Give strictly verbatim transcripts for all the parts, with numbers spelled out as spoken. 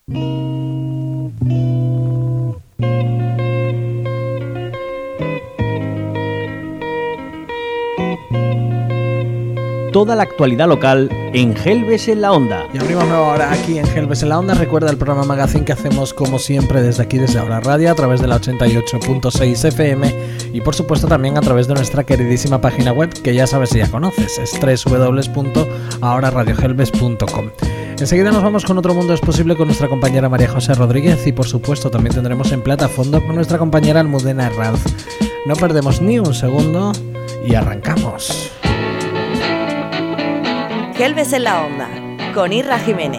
Toda la actualidad local en Gelbes en la Onda. Y abrimos nueva hora aquí en Gelbes en la Onda. Recuerda el programa Magazine que hacemos como siempre desde aquí, desde Ahora Radio, a través de la ochenta y ocho punto seis F M y por supuesto también a través de nuestra queridísima página web que ya sabes si ya conoces, es doble u doble u doble u punto ahora radio gelbes punto com. Enseguida nos vamos con Otro Mundo es Posible con nuestra compañera María José Rodríguez y por supuesto también tendremos en Platafondo con nuestra compañera Almudena Herranz. No perdemos ni un segundo y arrancamos. Gelbes en la Onda, con Irra Jiménez.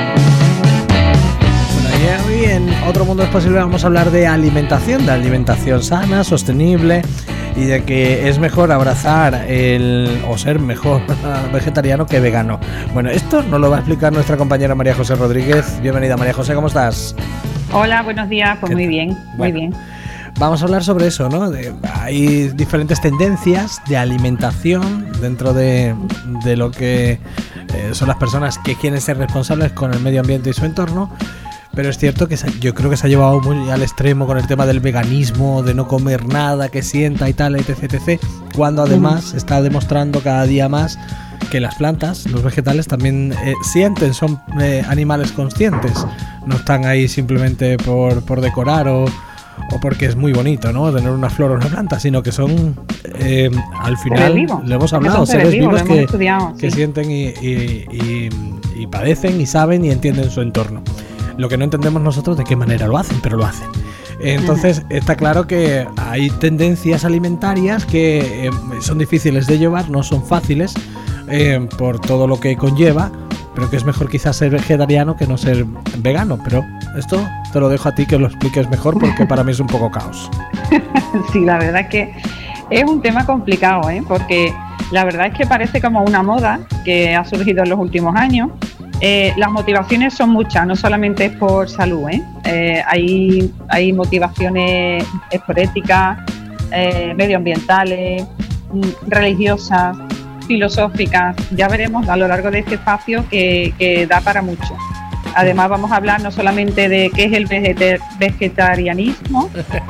Bueno, y hoy en Otro Mundo es Posible vamos a hablar de alimentación, de alimentación sana, sostenible y de que es mejor abrazar el o ser mejor vegetariano que vegano. Bueno, esto nos lo va a explicar nuestra compañera María José Rodríguez. Bienvenida, María José, ¿cómo estás? Hola, buenos días, pues muy bien, bueno, muy bien. Vamos a hablar sobre eso, ¿no? De, hay diferentes tendencias de alimentación dentro de, de lo que eh, son las personas que quieren ser responsables con el medio ambiente y su entorno, pero es cierto que se, yo creo que se ha llevado muy al extremo con el tema del veganismo, de no comer nada que sienta y tal, etc, etcétera, cuando además se está demostrando cada día más que las plantas, los vegetales también eh, sienten, son eh, animales conscientes, no están ahí simplemente por, por decorar o o porque es muy bonito, ¿no? Tener una flor o una planta, sino que son, eh, al final, lo hemos hablado, seres vivos que, estudiado, que sí. sienten y, y, y, y padecen y saben y entienden su entorno. Lo que no entendemos nosotros de qué manera lo hacen, pero lo hacen. Entonces, uh-huh. está claro que hay tendencias alimentarias que eh, son difíciles de llevar, no son fáciles eh, por todo lo que conlleva, pero que es mejor quizás ser vegetariano que no ser vegano, pero esto te lo dejo a ti que lo expliques mejor porque para mí es un poco caos. Sí, la verdad es que es un tema complicado, ¿eh? Porque la verdad es que parece como una moda que ha surgido en los últimos años. Eh, las motivaciones son muchas, no solamente es por salud, ¿eh? Eh, hay, hay motivaciones esporéticas, eh, medioambientales, religiosas, filosóficas. Ya veremos a lo largo de este espacio que, que da para mucho. Además vamos a hablar no solamente de qué es el vegetar- vegetarianismo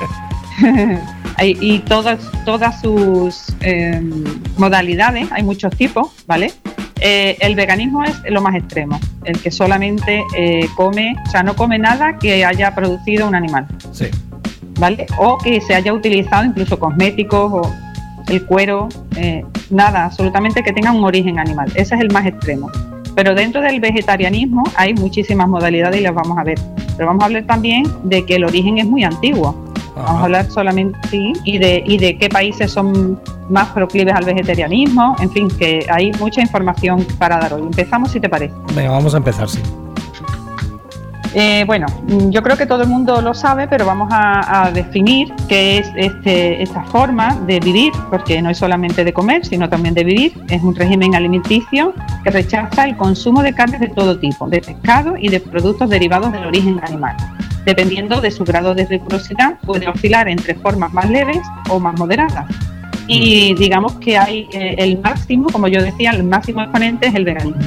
y, y todas, todas sus eh, modalidades, hay muchos tipos, ¿vale? Eh, el veganismo es lo más extremo, el que solamente eh, come, o sea, no come nada que haya producido un animal, sí. ¿Vale? O que se haya utilizado incluso cosméticos o el cuero, eh, nada, absolutamente que tenga un origen animal. Ese es el más extremo. Pero dentro del vegetarianismo hay muchísimas modalidades y las vamos a ver. Pero vamos a hablar también de que el origen es muy antiguo. Ajá. Vamos a hablar solamente, sí, y de, y de qué países son más proclives al vegetarianismo. En fin, que hay mucha información para dar hoy. Empezamos, si te parece. Venga, vamos a empezar, sí. Eh, bueno, yo creo que todo el mundo lo sabe, pero vamos a, a definir qué es este, esta forma de vivir, porque no es solamente de comer, sino también de vivir. Es un régimen alimenticio que rechaza el consumo de carnes de todo tipo, de pescado y de productos derivados del origen animal. Dependiendo de su grado de rigurosidad, puede oscilar entre formas más leves o más moderadas. Y digamos que hay eh, el máximo, como yo decía, el máximo exponente es el veganismo.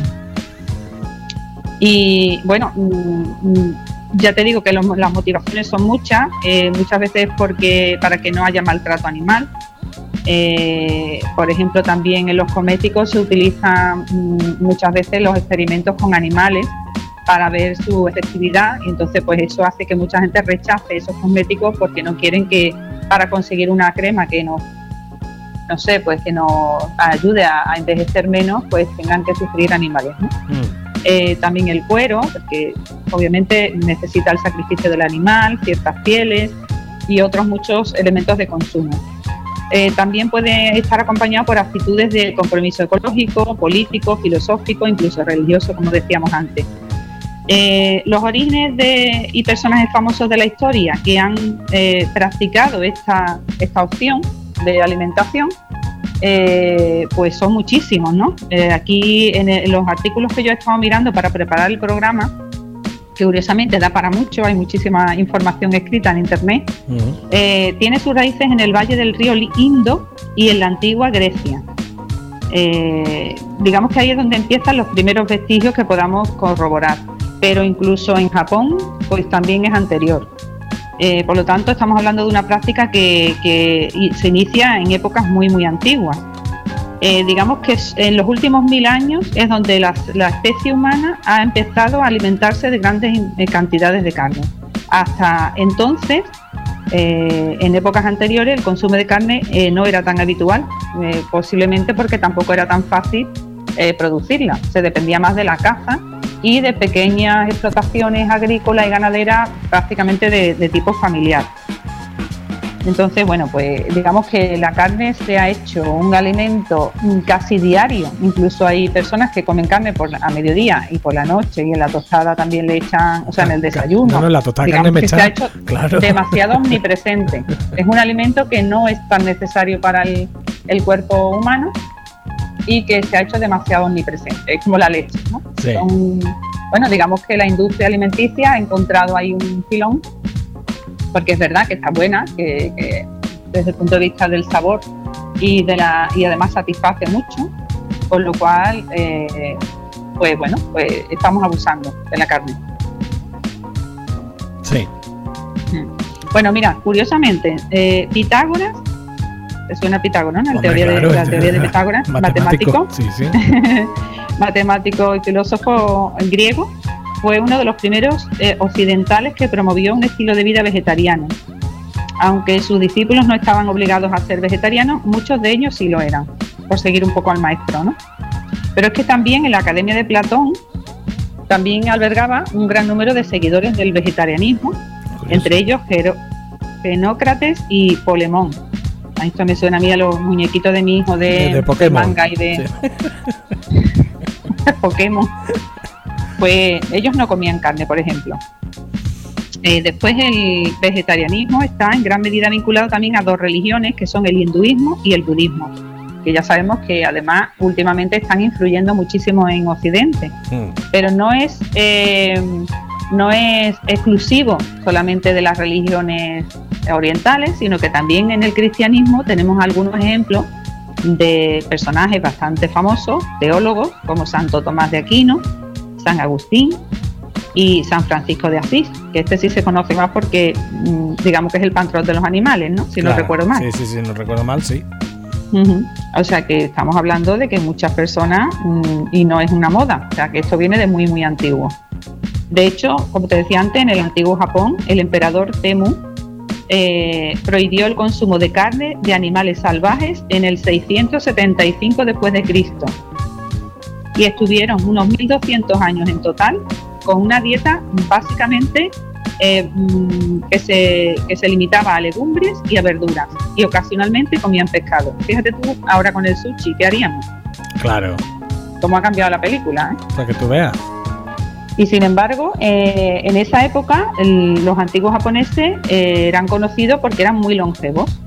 Y bueno, ya te digo que los, las motivaciones son muchas, eh, muchas veces porque para que no haya maltrato animal. Eh, por ejemplo, también en los cosméticos se utilizan muchas veces los experimentos con animales para ver su efectividad, y entonces pues eso hace que mucha gente rechace esos cosméticos porque no quieren que para conseguir una crema que nos, no sé, pues que nos ayude a, a envejecer menos, pues tengan que sufrir animales, ¿no? Mm. Eh, también el cuero, porque obviamente necesita el sacrificio del animal, ciertas pieles y otros muchos elementos de consumo. Eh, también puede estar acompañado por actitudes de compromiso ecológico, político, filosófico, incluso religioso, como decíamos antes. Eh, los orígenes de, y personajes famosos de la historia que han eh, practicado esta, esta opción de alimentación Eh, pues son muchísimos, ¿no? Eh, aquí en, el, en los artículos que yo he estado mirando para preparar el programa, que curiosamente da para mucho, hay muchísima información escrita en internet, uh-huh. eh, tiene sus raíces en el valle del río Indo y en la antigua Grecia. Eh, digamos que ahí es donde empiezan los primeros vestigios que podamos corroborar. pero incluso en Japón pues también es anterior. Eh, por lo tanto, estamos hablando de una práctica que, que se inicia en épocas muy muy antiguas. Eh, digamos que en los últimos mil años es donde la, la especie humana ha empezado a alimentarse de grandes cantidades de carne. Hasta entonces, eh, en épocas anteriores, el consumo de carne eh, no era tan habitual, eh, posiblemente porque tampoco era tan fácil eh, producirla. Se dependía más de la caza y de pequeñas explotaciones agrícolas y ganaderas, prácticamente de, de tipo familiar. Entonces, bueno, pues digamos que la carne se ha hecho un alimento casi diario. Incluso hay personas que comen carne por la, a mediodía y por la noche, y en la tostada también le echan, o sea, en el desayuno. No, no, la tostada digamos carne que mechada, se ha hecho claro. demasiado omnipresente. Es un alimento que no es tan necesario para el, el cuerpo humano y que se ha hecho demasiado omnipresente. Es como la leche, ¿no? Sí. Son, bueno, digamos que la industria alimenticia ha encontrado ahí un filón, porque es verdad que está buena, que, que desde el punto de vista del sabor y de la y además satisface mucho, con lo cual eh, pues bueno, pues estamos abusando de la carne. Sí. Bueno, mira, curiosamente, eh, Pitágoras, ¿te suena Pitágoras, no? La, Hombre, teoría, claro, de, la teoría de Pitágoras, matemático, matemático, sí, sí. matemático y filósofo griego. Fue uno de los primeros eh, occidentales que promovió un estilo de vida vegetariano. Aunque sus discípulos no estaban obligados a ser vegetarianos, muchos de ellos sí lo eran, por seguir un poco al maestro, ¿no? Pero es que también en la Academia de Platón también albergaba un gran número de seguidores del vegetarianismo, curioso. Entre ellos Gero, Genócrates y Polemón. A esto me suena a mí a los muñequitos de mi hijo de, de, de, de manga y de sí. Pokémon. Pues ellos no comían carne, por ejemplo. Eh, después el vegetarianismo está en gran medida vinculado también a dos religiones, que son el hinduismo y el budismo, que ya sabemos que además últimamente están influyendo muchísimo en Occidente. Mm. Pero no es, eh, no es exclusivo solamente de las religiones orientales, sino que también en el cristianismo tenemos algunos ejemplos de personajes bastante famosos, teólogos, como Santo Tomás de Aquino, San Agustín y San Francisco de Asís, que este sí se conoce más porque digamos que es el patrón de los animales, ¿no? Si claro, no recuerdo mal. Sí, sí, sí, no recuerdo mal, sí. Uh-huh. O sea que estamos hablando de que muchas personas, um, y no es una moda, o sea que esto viene de muy muy antiguo. De hecho, como te decía antes, en el antiguo Japón, el emperador Temu eh, prohibió el consumo de carne de animales salvajes en el seiscientos setenta y cinco después de Cristo. Y estuvieron unos mil doscientos años en total con una dieta básicamente eh, que, se, que se limitaba a legumbres y a verduras, y ocasionalmente comían pescado. Fíjate tú ahora con el sushi, ¿qué haríamos? Claro. ¿Cómo ha cambiado la película? ¿eh? Para que tú veas. Y sin embargo, eh, en esa época el, los antiguos japoneses eh, eran conocidos porque eran muy longevos.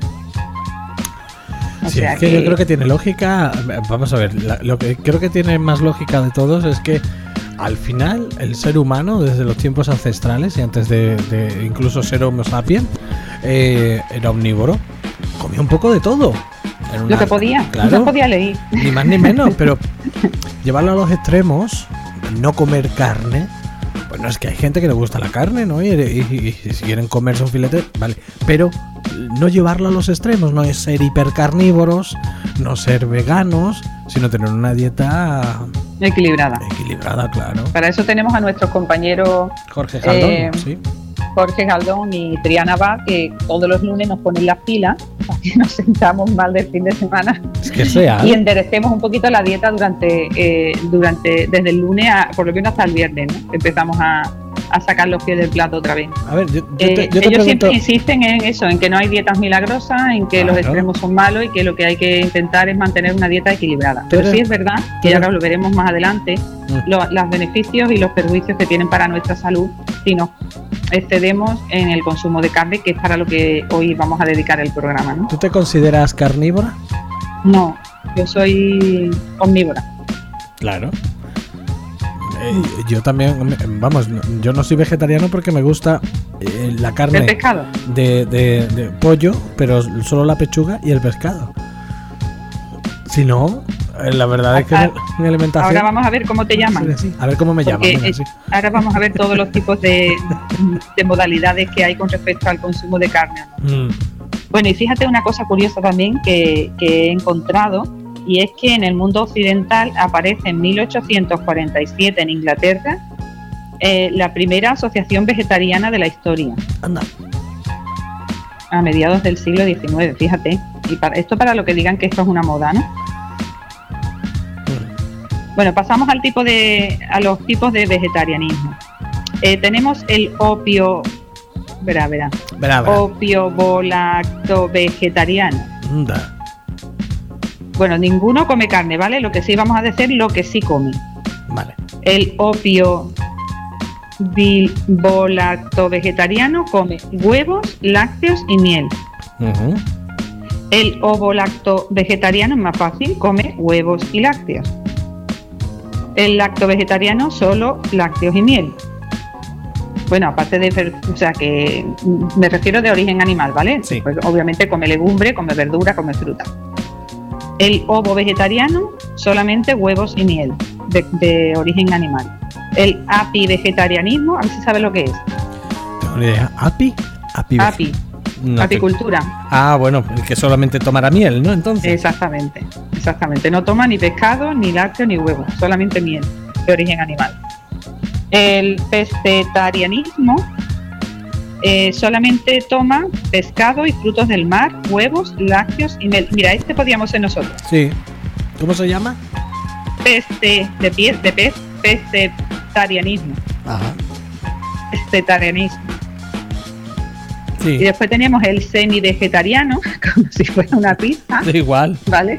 O sí, sea es que, que yo creo que tiene lógica. Vamos a ver, la, lo que creo que tiene más lógica de todos es que al final el ser humano, desde los tiempos ancestrales y antes de, de incluso ser Homo sapiens, eh, era omnívoro, comía un poco de todo. Una, lo que podía, claro, no podía leer. Ni más ni menos, pero llevarlo a los extremos, no comer carne. Bueno, es que hay gente que le gusta la carne, ¿no? Y, y, y, y si quieren comerse un filete, vale. Pero no llevarlo a los extremos, no es ser hipercarnívoros, no ser veganos, sino tener una dieta equilibrada. Equilibrada, claro. Para eso tenemos a nuestros compañeros Jorge Galdón, eh, sí. Jorge Galdón y Triana Abad, que todos los lunes nos ponen las pilas para que nos sentamos mal del fin de semana. Es que sea. Y enderecemos un poquito la dieta durante, eh, durante desde el lunes a, por lo menos hasta el viernes, ¿no? Empezamos a, a sacar los pies del plato otra vez. A ver, yo, yo te, eh, yo te ellos pregunto... siempre insisten en eso, en que no hay dietas milagrosas, en que claro. los extremos son malos y que lo que hay que intentar es mantener una dieta equilibrada. Pero, Pero sí es verdad, que ahora lo veremos más adelante, mm. lo, los beneficios y los perjuicios que tienen para nuestra salud si nos excedemos en el consumo de carne, que es para lo que hoy vamos a dedicar el programa, ¿no? ¿Tú te consideras carnívora? No, yo soy omnívora. Claro. Eh, yo también, vamos, yo no soy vegetariano porque me gusta eh, la carne. ¿El pescado? De, de, de pollo, pero solo la pechuga y el pescado. Si no, La verdad es que mi alimentación... Ahora vamos a ver cómo te llaman. Sí, sí. A ver cómo me llaman. Venga, sí. Ahora vamos a ver todos los tipos de, de modalidades que hay con respecto al consumo de carne. Mm. Bueno, y fíjate una cosa curiosa también que, que he encontrado, y es que en el mundo occidental aparece en mil ochocientos cuarenta y siete en Inglaterra eh, la primera asociación vegetariana de la historia. Anda. A mediados del siglo diecinueve, fíjate. Y para, esto para lo que digan que esto es una moda, ¿no? Mm. Bueno, pasamos al tipo de, a los tipos de vegetarianismo. Eh, tenemos el opio... Verá, verá. Verá, verá. Opio-volacto-vegetariano. Anda. Bueno, ninguno come carne, ¿vale? Lo que sí vamos a decir, lo que sí come. Vale. El opio-volacto-vegetariano come huevos, lácteos y miel. Uh-huh. El ovolacto-vegetariano es más fácil, come huevos y lácteos. El lacto-vegetariano solo lácteos y miel. Bueno, aparte de, o sea, que me refiero de origen animal, ¿vale? Sí. Pues obviamente come legumbre, come verdura, come fruta. El ovo vegetariano, solamente huevos y miel, de, de origen animal. El api-vegetarianismo, a ver si sabes lo que es. Tengo una idea. ¿Api? Api. Api. No apicultura. Te... Ah, bueno, que solamente tomará miel, ¿no? Entonces. Exactamente, exactamente. No toma ni pescado, ni lácteo, ni huevo, solamente miel, de origen animal. El pescetarianismo eh, solamente toma pescado y frutos del mar, huevos, lácteos y miel. Mira, este podríamos ser nosotros. Sí. ¿Cómo se llama? Peste, de pie, de pez, pescetarianismo. Ajá. Pescetarianismo. Sí. Y después tenemos el semi-vegetariano, como si fuera una pizza. Da igual. ¿Vale?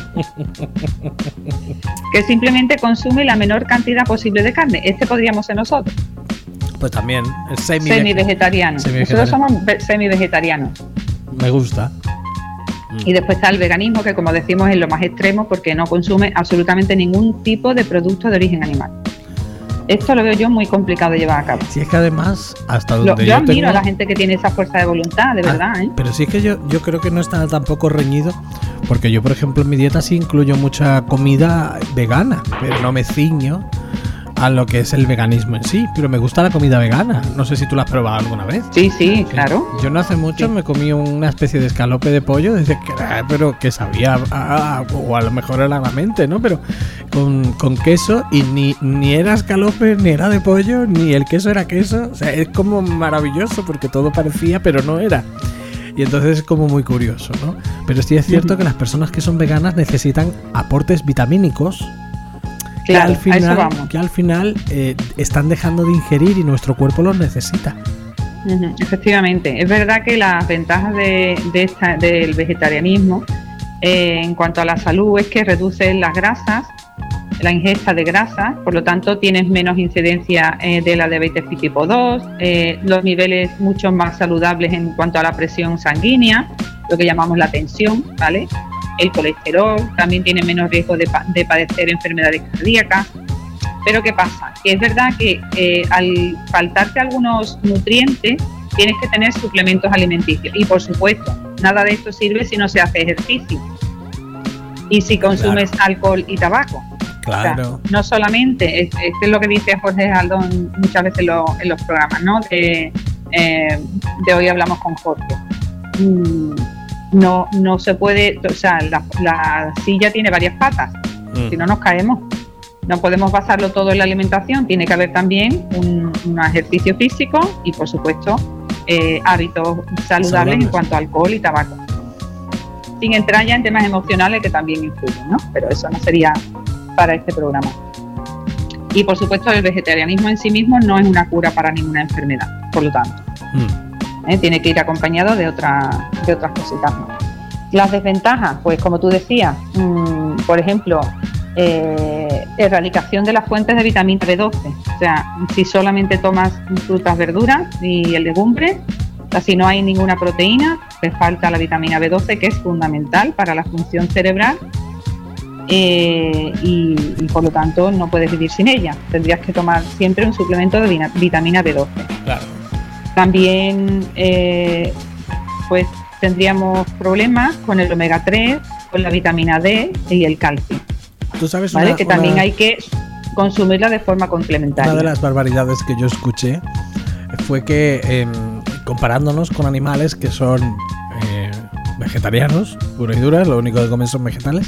Que simplemente consume la menor cantidad posible de carne. Este podríamos ser nosotros. Pues también, el semi semi-vegetariano. Nosotros somos semi-vegetarianos. Me gusta. Y después está el veganismo, que como decimos es lo más extremo porque no consume absolutamente ningún tipo de producto de origen animal. Esto lo veo yo muy complicado de llevar a cabo. Si es que además, hasta donde lo, yo, yo admiro tengo... a la gente que tiene esa fuerza de voluntad, de ah, verdad, ¿eh? Pero sí es que yo, yo creo que no está tampoco reñido, porque yo, por ejemplo, en mi dieta sí incluyo mucha comida vegana, pero no me ciño a lo que es el veganismo en sí, pero me gusta la comida vegana. No sé si tú la has probado alguna vez. Sí, sí, claro. Yo no hace mucho sí. me comí una especie de escalope de pollo, desde que era, pero que sabía, ah, o a lo mejor era la mente, ¿no? Pero con, con queso y ni, ni era escalope, ni era de pollo, ni el queso era queso. O sea, es como maravilloso porque todo parecía, pero no era. Y entonces es como muy curioso, ¿no? Pero sí es cierto que las personas que son veganas necesitan aportes vitamínicos. Claro, que al final, a eso vamos. Que al final eh, están dejando de ingerir y nuestro cuerpo los necesita. Uh-huh, efectivamente, es verdad que las ventajas de, de esta, del vegetarianismo eh, en cuanto a la salud es que reduce las grasas, la ingesta de grasas, por lo tanto tienes menos incidencia eh, de la diabetes tipo dos, eh, los niveles mucho más saludables en cuanto a la presión sanguínea, lo que llamamos la tensión, ¿vale? El colesterol, también tiene menos riesgo de, pa- de padecer enfermedades cardíacas. Pero ¿qué pasa? Que es verdad que eh, al faltarte algunos nutrientes tienes que tener suplementos alimenticios. Y por supuesto, nada de esto sirve si no se hace ejercicio y si consumes claro. alcohol y tabaco. Claro. O sea, no solamente, esto es, es lo que dice Jorge Aldón muchas veces lo, en los programas, ¿no? De, eh, de hoy hablamos con Jorge. Mm. No, no se puede, o sea, la, la silla tiene varias patas, mm. si no nos caemos. No podemos basarlo todo en la alimentación, tiene que haber también un, un ejercicio físico y, por supuesto, eh, hábitos saludables, saludables en cuanto a alcohol y tabaco. Sin entrar ya en temas emocionales que también influyen, ¿no? Pero eso no sería para este programa. Y, por supuesto, el vegetarianismo en sí mismo no es una cura para ninguna enfermedad, por lo tanto. Mm. ¿Eh? Tiene que ir acompañado de, otra, de otras cositas, ¿no? Las desventajas, pues como tú decías, mmm, por ejemplo, eh, erradicación de las fuentes de vitamina B doce. O sea, si solamente tomas frutas, verduras y legumbres, o sea, si no hay ninguna proteína, te falta la vitamina B doce, que es fundamental para la función cerebral, eh, y, y por lo tanto no puedes vivir sin ella. Tendrías que tomar siempre un suplemento de vitamina B doce. Claro. También eh, pues tendríamos problemas con el omega tres, con la vitamina D y el calcio. Tú sabes, ¿vale? una, que también una, hay que consumirla de forma complementaria. Una de las barbaridades que yo escuché fue que eh, comparándonos con animales que son eh, vegetarianos, pura y dura, lo único que comen son vegetales,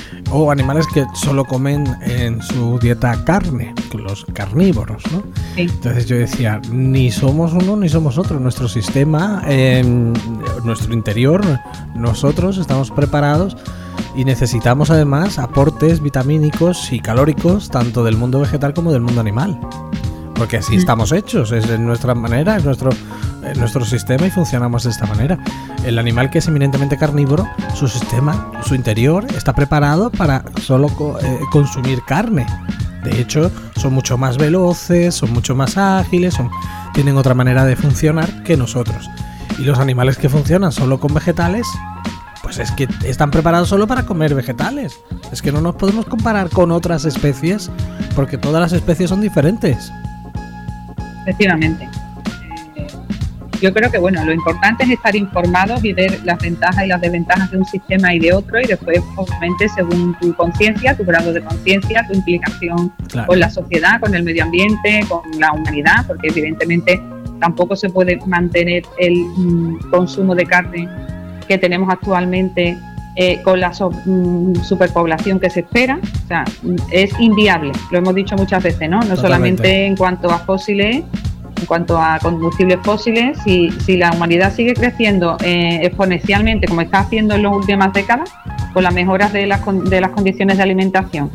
o animales que solo comen en su dieta carne, los carnívoros, ¿no? Sí. Entonces yo decía, ni somos uno ni somos otro. Nuestro sistema, eh, nuestro interior, nosotros estamos preparados y necesitamos además aportes vitamínicos y calóricos tanto del mundo vegetal como del mundo animal. Porque así estamos hechos, es nuestra manera, es nuestro, es nuestro sistema y funcionamos de esta manera. El animal que es eminentemente carnívoro, su sistema, su interior está preparado para solo eh, consumir carne. De hecho, son mucho más veloces, son mucho más ágiles, son, tienen otra manera de funcionar que nosotros. Y los animales que funcionan solo con vegetales, pues es que están preparados solo para comer vegetales. Es que no nos podemos comparar con otras especies porque todas las especies son diferentes. Efectivamente. Eh, yo creo que bueno, lo importante es estar informados y ver las ventajas y las desventajas de un sistema y de otro, y después, obviamente, según tu conciencia, tu grado de conciencia, tu implicación claro. con la sociedad, con el medio ambiente, con la humanidad, porque evidentemente tampoco se puede mantener el mm, consumo de carne que tenemos actualmente eh, con la so, mm, superpoblación que se espera. O sea, es inviable, lo hemos dicho muchas veces, ¿no? No Totalmente. Solamente en cuanto a fósiles, en cuanto a combustibles fósiles, si, si la humanidad sigue creciendo eh, exponencialmente como está haciendo en las últimas décadas, con las mejoras de las, de las condiciones de alimentación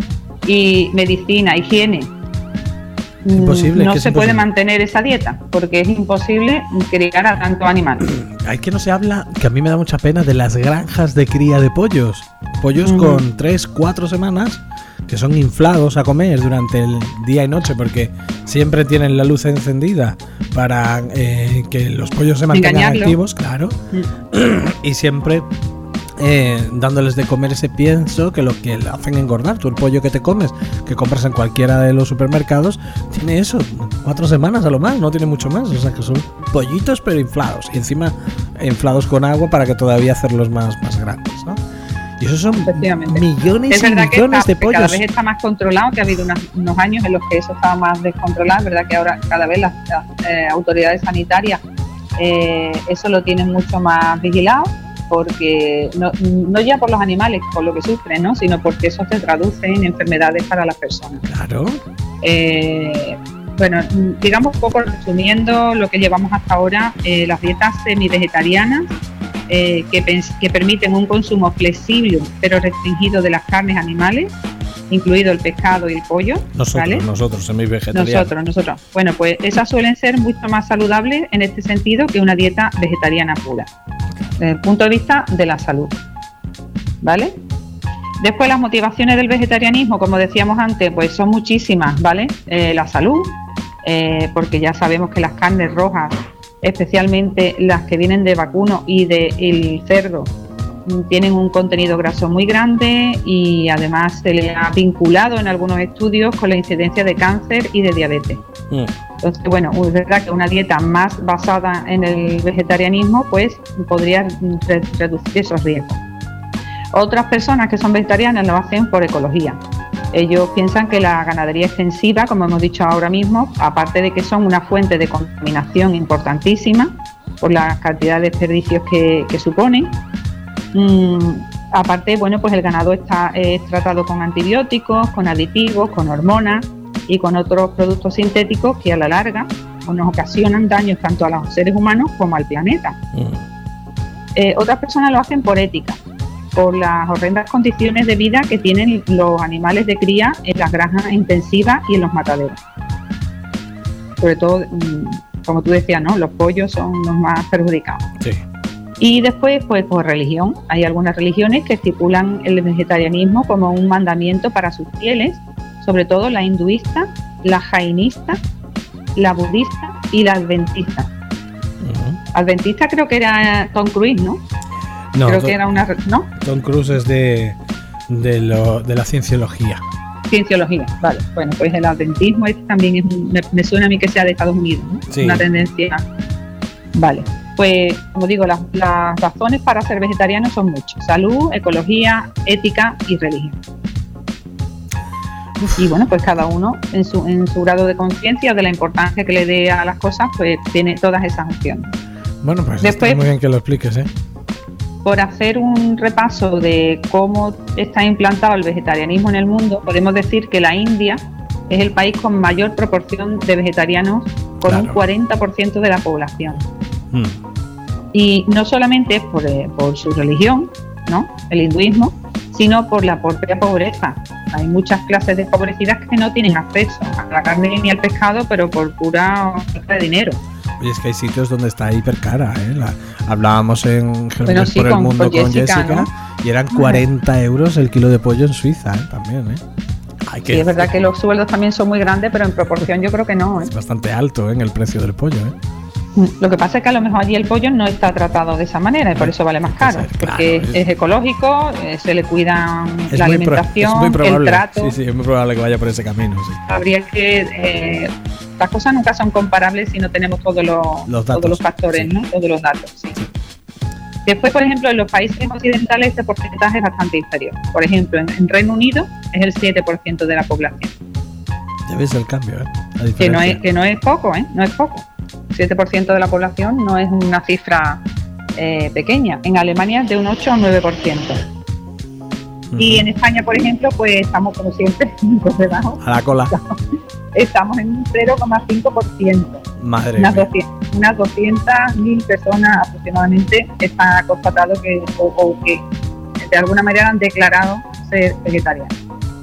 y medicina, higiene, Imposible, no que se es puede imposible. mantener esa dieta porque es imposible criar a tanto animal. Hay que no se habla, que a mí me da mucha pena, de las granjas de cría de pollos. Pollos uh-huh. con tres, cuatro semanas que son inflados a comer durante el día y noche porque siempre tienen la luz encendida para eh, que los pollos se mantengan Engañarlo. activos, claro. Uh-huh. Y siempre Eh, dándoles de comer ese pienso que lo que le hacen engordar. Tú el pollo que te comes, que compras en cualquiera de los supermercados, tiene eso, cuatro semanas a lo más, no tiene mucho más. O sea que son pollitos pero inflados. Y encima inflados con agua para que todavía hacerlos más, más grandes, ¿no? Y esos son millones es y millones está, de pollos. Cada vez está más controlado, que ha habido unos, unos años en los que eso estaba más descontrolado. Es verdad que ahora cada vez las, las eh, autoridades sanitarias eh, eso lo tienen mucho más vigilado, porque no, no ya por los animales, por lo que sufren, ¿no? Sino porque eso se traduce en enfermedades para las personas. Claro. Eh, bueno, digamos un poco resumiendo lo que llevamos hasta ahora, eh, las dietas semi-vegetarianas eh, que, que permiten un consumo flexible pero restringido de las carnes animales, incluido el pescado y el pollo. Nosotros, ¿vale? nosotros, semi-vegetarianos. Nosotros, nosotros. Bueno, pues esas suelen ser mucho más saludables en este sentido que una dieta vegetariana pura, desde el punto de vista de la salud, ¿vale? Después, las motivaciones del vegetarianismo, como decíamos antes, pues son muchísimas, ¿vale? Eh, la salud, eh, porque ya sabemos que las carnes rojas, especialmente las que vienen de vacuno y del cerdo, tienen un contenido graso muy grande y además se le ha vinculado en algunos estudios con la incidencia de cáncer y de diabetes. Mm. Entonces, bueno, es verdad que una dieta más basada en el vegetarianismo pues podría re- reducir esos riesgos. Otras personas que son vegetarianas lo hacen por ecología. Ellos piensan que la ganadería extensiva, como hemos dicho ahora mismo, aparte de que son una fuente de contaminación importantísima por la cantidad de desperdicios que, que suponen, Mm, aparte, bueno, pues el ganado está eh, tratado con antibióticos, con aditivos, con hormonas y con otros productos sintéticos que a la larga nos ocasionan daños tanto a los seres humanos como al planeta. Mm. Eh, otras personas lo hacen por ética, por las horrendas condiciones de vida que tienen los animales de cría en las granjas intensivas y en los mataderos. Sobre todo, mm, como tú decías, ¿no? Los pollos son los más perjudicados. Sí. Y después, pues por religión. Hay algunas religiones que estipulan el vegetarianismo como un mandamiento para sus fieles, sobre todo la hinduista, la jainista, la budista y la adventista. Uh-huh. Adventista creo que era Tom Cruise, ¿no? No, creo to- que era una... ¿no? Tom Cruise es de, de, lo, de la cienciología. Cienciología, vale. Bueno, pues el adventismo este también es, me, me suena a mí que sea de Estados Unidos, ¿no? Sí. Una tendencia... Vale. Pues, como digo, las, las razones para ser vegetariano son muchas: salud, ecología, ética y religión. Uf. Y bueno, pues cada uno en su, en su grado de conciencia de la importancia que le dé a las cosas, pues tiene todas esas opciones. Bueno, pues Después, está muy bien que lo expliques, ¿eh? Por hacer un repaso de cómo está implantado el vegetarianismo en el mundo, podemos decir que la India es el país con mayor proporción de vegetarianos, con claro. un cuarenta por ciento de la población. Mm. Y no solamente es por, eh, por su religión, ¿no?, el hinduismo, sino por la propia pobreza. Hay muchas clases desfavorecidas que no tienen acceso a la carne ni al pescado, pero por pura falta de dinero. Oye, es que hay sitios donde está hiper cara, ¿eh? La, hablábamos en Germes bueno, sí, por con, el Mundo con Jessica, con Jessica, ¿no? Y eran cuarenta euros el kilo de pollo en Suiza, ¿eh? También, ¿eh? Hay que... Sí, es verdad que los sueldos también son muy grandes, pero en proporción yo creo que no, ¿eh? Es bastante alto, ¿eh?, en el precio del pollo, ¿eh? Lo que pasa es que a lo mejor allí el pollo no está tratado de esa manera y por eso vale más caro, claro, porque es, es ecológico, eh, se le cuida la alimentación, pro, el trato. Sí, sí, es muy probable que vaya por ese camino. Sí. Habría que... Eh, las cosas nunca son comparables si no tenemos todos los, los todos los factores, sí. ¿no? Todos los datos. Sí. Sí. Después, por ejemplo, en los países occidentales este porcentaje es bastante inferior. Por ejemplo, en, en Reino Unido es el siete por ciento de la población. Ya ves el cambio, ¿eh? La que, no es, que no es poco, ¿eh? No es poco. siete por ciento de la población no es una cifra eh, pequeña. En Alemania es de un ocho o nueve por ciento. Uh-huh. Y en España, por ejemplo, pues estamos como siempre por debajo. A la cola. Estamos, estamos en un cero coma cinco por ciento. Madre unas mía. doscientas, unas doscientas mil personas aproximadamente están constatados que, o, o que de alguna manera han declarado ser vegetarianos.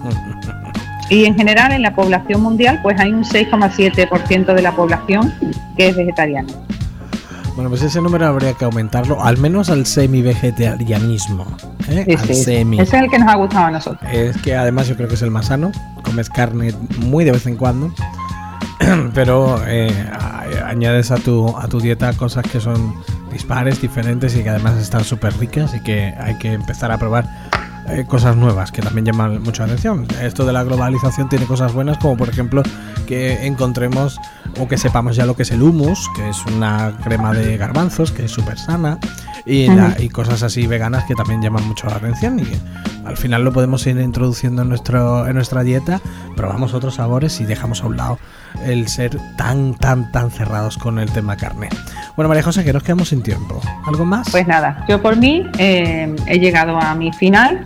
Y en general en la población mundial pues hay un seis coma siete por ciento de la población que es vegetariana. Bueno, pues ese número habría que aumentarlo, al menos al semi-vegetarianismo, ¿eh? Sí, al sí. semi. Ese es el que nos ha gustado a nosotros. Es que además yo creo que es el más sano, comes carne muy de vez en cuando, pero eh, añades a tu, a tu dieta cosas que son dispares, diferentes y que además están súper ricas y que hay que empezar a probar eh, cosas nuevas que también llaman mucho la atención. Esto de la globalización tiene cosas buenas, como por ejemplo que encontremos o que sepamos ya lo que es el hummus, que es una crema de garbanzos que es súper sana, y, la, y cosas así veganas que también llaman mucho la atención y que al final lo podemos ir introduciendo en, nuestro, en nuestra dieta, probamos otros sabores y dejamos a un lado el ser tan, tan, tan cerrados con el tema carne. Bueno, María José, que nos quedamos sin tiempo. ¿Algo más? Pues nada, yo por mí eh, he llegado a mi final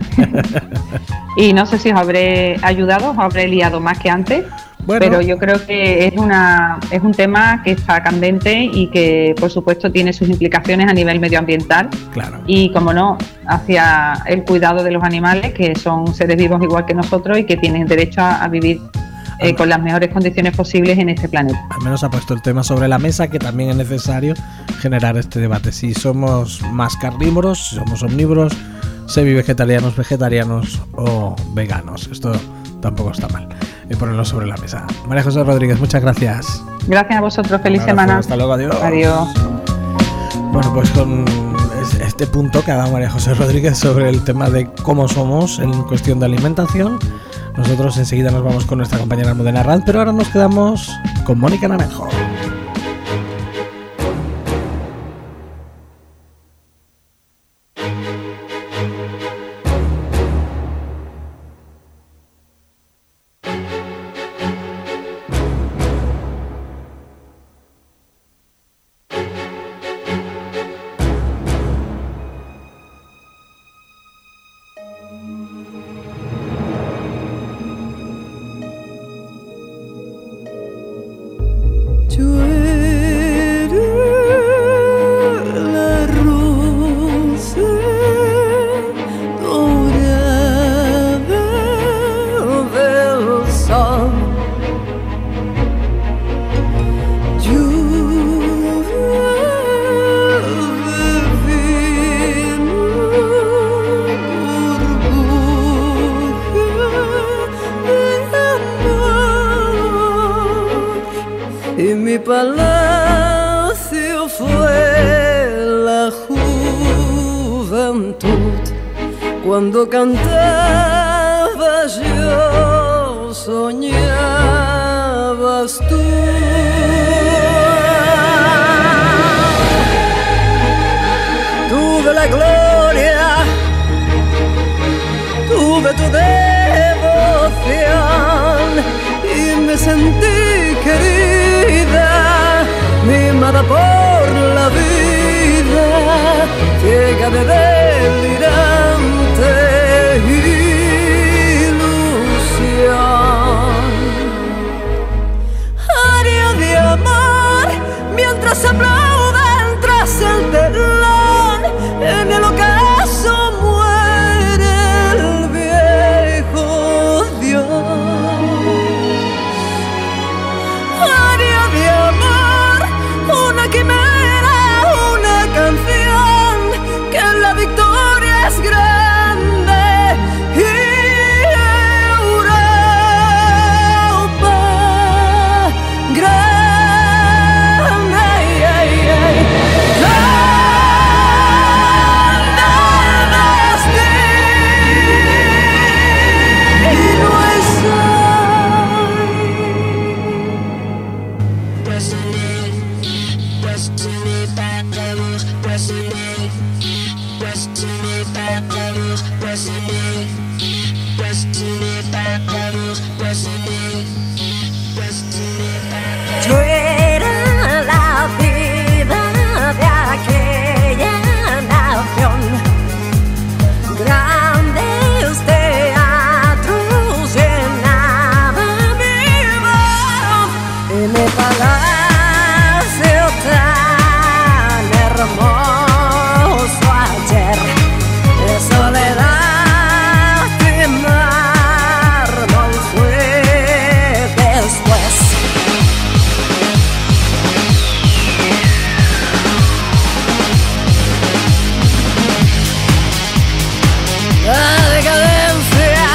y no sé si os habré ayudado, os habré liado más que antes. Bueno. Pero yo creo que es una es un tema que está candente y que por supuesto tiene sus implicaciones a nivel medioambiental. Claro. Y como no, hacia el cuidado de los animales, que son seres vivos igual que nosotros y que tienen derecho a, a vivir eh, con las mejores condiciones posibles en este planeta. Al menos ha puesto el tema sobre la mesa, que también es necesario generar este debate. Si somos más carnívoros, si somos omnívoros, semi-vegetarianos, vegetarianos o veganos. Esto tampoco está mal. Y ponerlo sobre la mesa. María José Rodríguez, muchas gracias. Gracias a vosotros, feliz semana. Hasta luego, adiós. Adiós. Bueno, pues con este punto que ha dado María José Rodríguez sobre el tema de cómo somos en cuestión de alimentación, nosotros enseguida nos vamos con nuestra compañera Almudena Ranz, pero ahora nos quedamos con Mónica Naranjo. Cuando cantabas yo soñabas tú. Tuve la gloria, tuve tu devoción. va por la vida, ciega de delirante ilusión. Aria de amor, mientras aplauden tras el telón, en el ocaso muere el viejo Dios. Aria de amor, una quimera, una canción, que la victoria es grande y Europa grande. Ay, ay, ay. Yo era la vida de aquella nación, grandes teatros llenaban mi voz, en el palacio tan hermoso ayer, de soledad y mármol fue después. La decadencia,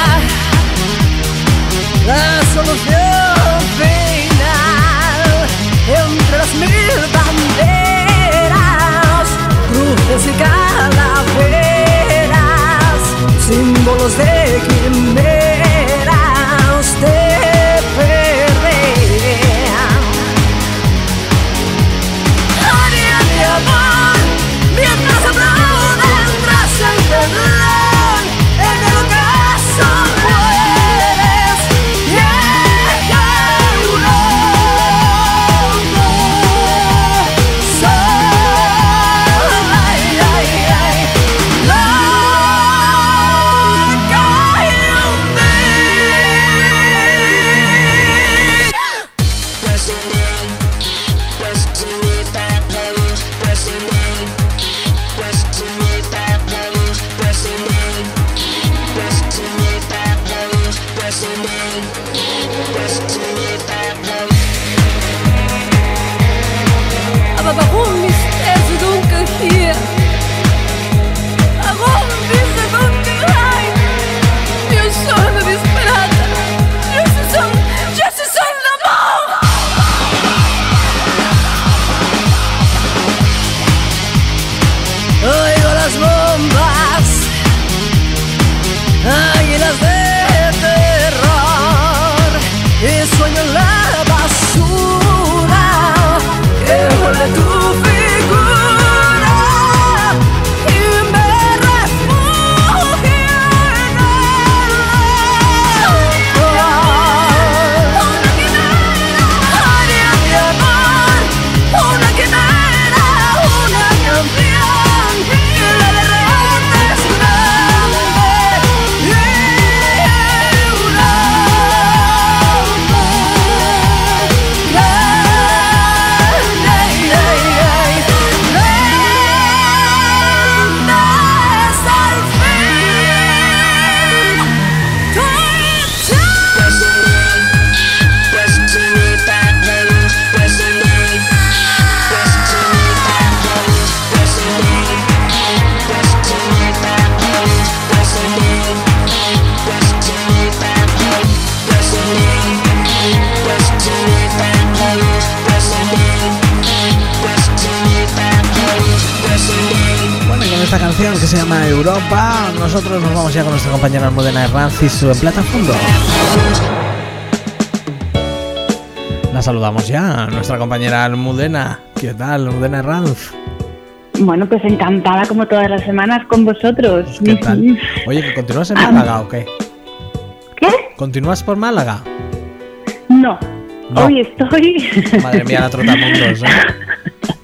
la solución final, entre las mil banderas, cruces y calaveras, símbolos de quimeras te perrean. Aria de amor, mientras aplauden tras el telón, en el ocaso mueres, vieja Europa. Sol, ay, ay, ay, loca y aber warum ist er so dunkel hier? Warum diese Dunkelheit? Io sono disperata. Je suis son, je suis son amour. Oigo las bombas, águilas de terror, y sueño en la basura que huele tu figura, y me refugio en el una quimera, aria de amor, una quimera, una canción, que la derrota es grande y Europa Bueno, y con esta canción que se llama Europa, nosotros nos vamos ya con nuestra compañera Almudena Herranz y su En Platafondo. La saludamos ya, nuestra compañera Almudena. ¿Qué tal, Almudena Herranz? Bueno, pues encantada como todas las semanas con vosotros. ¿Qué tal? Oye, ¿que continúas en Málaga o qué? ¿Qué? ¿Continúas por Málaga? No, No. hoy estoy... Madre mía, la trotamundos, ¿eh?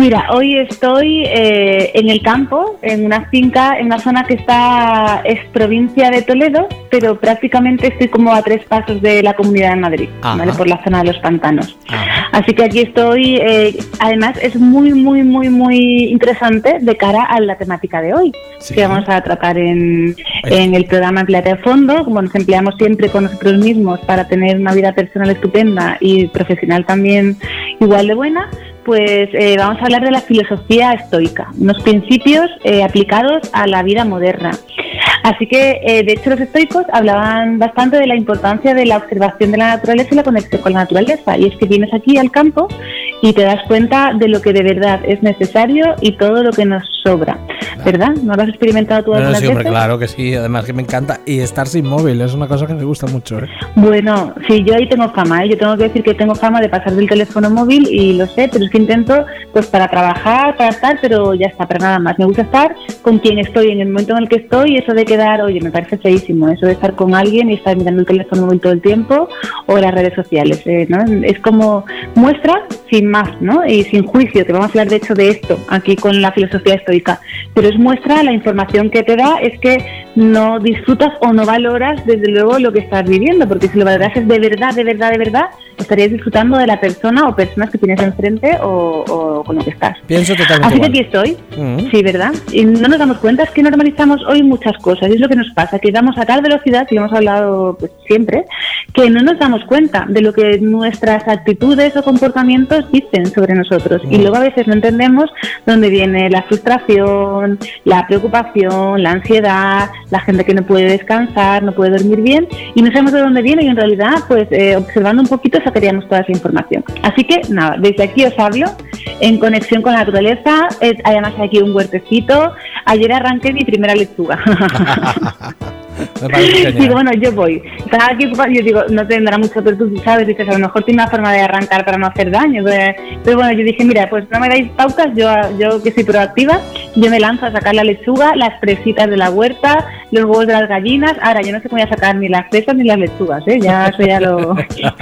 Mira, hoy estoy eh, en el campo, en una finca, en una zona que está, es provincia de Toledo, pero prácticamente estoy como a tres pasos de la Comunidad de Madrid, ¿vale? Por la zona de los pantanos. Ajá. Así que aquí estoy, eh, además es muy, muy, muy, muy interesante de cara a la temática de hoy, sí, que vamos a tratar en, en el programa Empleate a Fondo, como nos empleamos siempre con nosotros mismos para tener una vida personal estupenda y profesional también igual de buena. Pues eh, vamos a hablar de la filosofía estoica, unos principios eh, aplicados a la vida moderna. Así que, eh, de hecho, los estoicos hablaban bastante de la importancia de la observación de la naturaleza y la conexión con la naturaleza. Y es que vienes aquí al campo y te das cuenta de lo que de verdad es necesario y todo lo que nos sobra, ¿verdad? ¿No lo has experimentado tú algunas no, sí, hombre, veces? Claro que sí, además que me encanta. Y estar sin móvil es una cosa que me gusta mucho, ¿eh? Bueno, sí, yo ahí tengo fama, ¿eh? Yo tengo que decir que tengo fama de pasar del teléfono móvil y lo sé, pero es que intento, pues, para trabajar, para estar, pero ya está, para nada más. Me gusta estar con quien estoy, en el momento en el que estoy, y eso de quedar, oye, me parece feísimo, eso de estar con alguien y estar mirando el teléfono móvil todo el tiempo o las redes sociales, ¿eh? ¿no? Es como muestra sin más, ¿no? Y sin juicio, que vamos a hablar de hecho de esto aquí con la filosofía estoica, pero es muestra, la información que te da es que no disfrutas o no valoras desde luego lo que estás viviendo, porque si lo valorases de verdad, de verdad, de verdad, estarías disfrutando de la persona o personas que tienes enfrente o, o con lo que estás. Pienso totalmente Así igual. que aquí estoy, uh-huh. Sí, ¿verdad? Y no nos damos cuenta, es que normalizamos hoy muchas cosas, y es lo que nos pasa, que damos a tal velocidad, y hemos hablado pues siempre, que no nos damos cuenta de lo que nuestras actitudes o comportamientos dicen sobre nosotros, uh-huh. y luego a veces no entendemos dónde viene la frustración, la preocupación, la ansiedad, la gente que no puede descansar, no puede dormir bien, y no sabemos de dónde viene, y en realidad, pues eh, observando un poquito sacaríamos toda esa información. Así que nada, desde aquí os hablo en conexión con la naturaleza. Eh, además hay aquí un huertecito. Ayer arranqué mi primera lechuga. Digo, bueno, yo voy. Estaba aquí, yo digo, no tendrá mucho, pero tú sabes, dices, a lo mejor tiene una forma de arrancar para no hacer daño. Pero, pero bueno, yo dije, mira, pues no me dais pautas, yo, yo que soy proactiva, yo me lanzo a sacar la lechuga, las fresitas de la huerta, los huevos de las gallinas. Ahora, yo no sé cómo voy a sacar ni las fresas ni las lechugas, ¿eh? Ya, eso ya lo...